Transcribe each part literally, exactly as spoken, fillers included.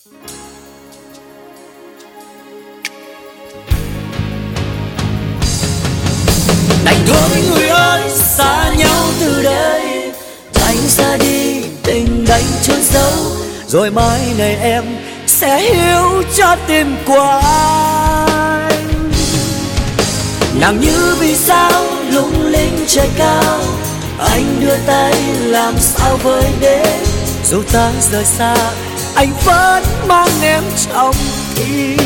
Đành thôi người ơi, xa nhau từ đây, anh ra đi tình đánh chôn sâu, rồi mai này em sẽ hiểu cho tim của anh. Nàng như vì sao lung linh trời cao, anh đưa tay làm sao với đến. Dù ta rời xa, anh vẫn mang em trong tim.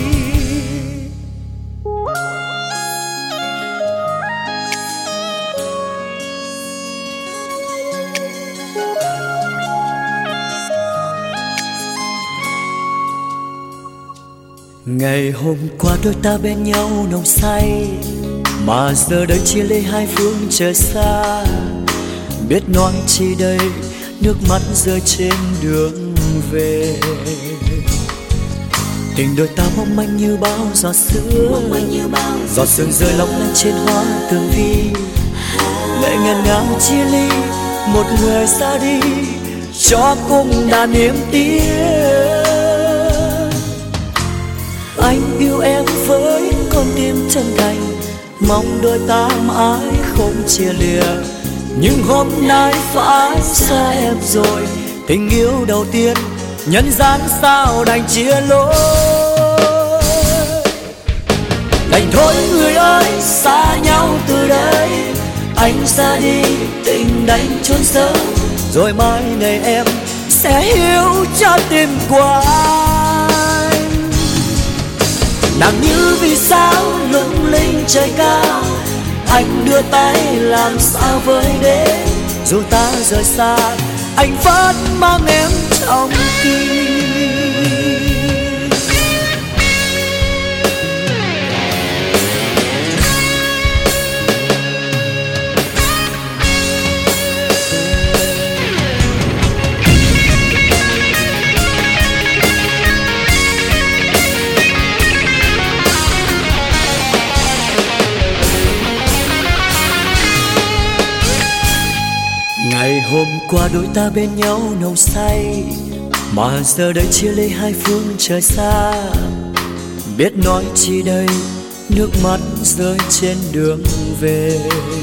Ngày hôm qua đôi ta bên nhau nồng say, mà giờ đây chia ly hai phương trời xa. Biết nói chi đây, nước mắt rơi trên đường về. Tình đôi ta mong manh như bao giọt sương, giọt sương rơi long lanh trên hoa tường vi. Lệ ngàn ngào chia ly, một người ra đi, cho cùng đàn niềm tiếc. Anh yêu em với con tim chân thành, mong đôi ta mãi không chia lìa. Nhưng hôm nay phải xa em rồi, tình yêu đầu tiên nhân gian sao đành chia lối. Đành thôi người ơi, xa nhau từ đây, anh ra đi tình đánh chôn sâu, rồi mai này em sẽ hiểu cho tim của anh. Nàng như vì sao lung linh trời cao, anh đưa tay làm sao với đến. Dù ta rời xa, anh vẫn mang em trong tim. Ngày hôm qua đôi ta bên nhau nồng say, mà giờ đây chia ly hai phương trời xa. Biết nói chi đây, nước mắt rơi trên đường về.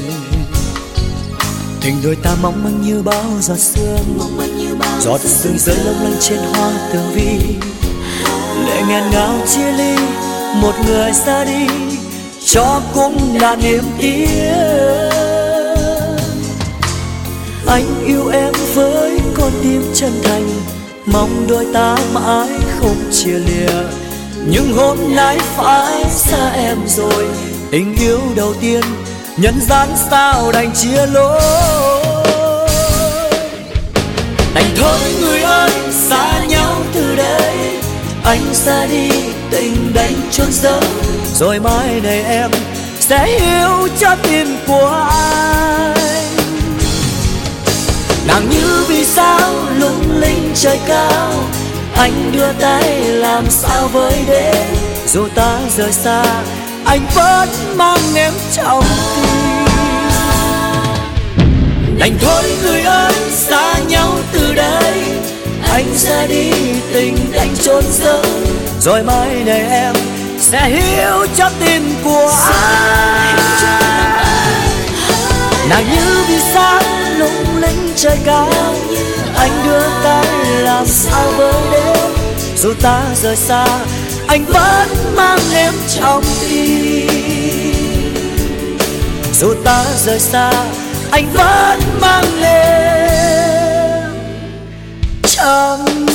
Tình đôi ta mong manh như bao giọt sương, giọt sương rơi long lanh trên hoa tường vi. Lệ nghẹn ngào chia ly, một người ra đi, cho cùng là niềm tiếc. Anh yêu em với con tim chân thành, mong đôi ta mãi không chia lìa. Nhưng hôm nay phải xa em rồi, tình yêu đầu tiên nhân gian sao đành chia lối. Đành thôi người ơi, xa nhau từ đây, anh ra đi tình đánh chôn sâu, rồi mai này em sẽ hiểu cho tim của anh. Nàng như vì sao lung linh trời cao, anh đưa tay làm sao với đến. Dù ta rời xa, anh vẫn mang em trong tim. Đành thôi người ơi, xa nhau từ đây, anh ra đi tình đánh chôn sâu, rồi mai này em sẽ hiểu cho tim của anh. Nàng như vì sao lung linh trời cao, anh đưa tay làm sao với đến. Dù ta rời xa, anh vẫn mang em trong tim. Dù ta rời xa, anh vẫn mang em trong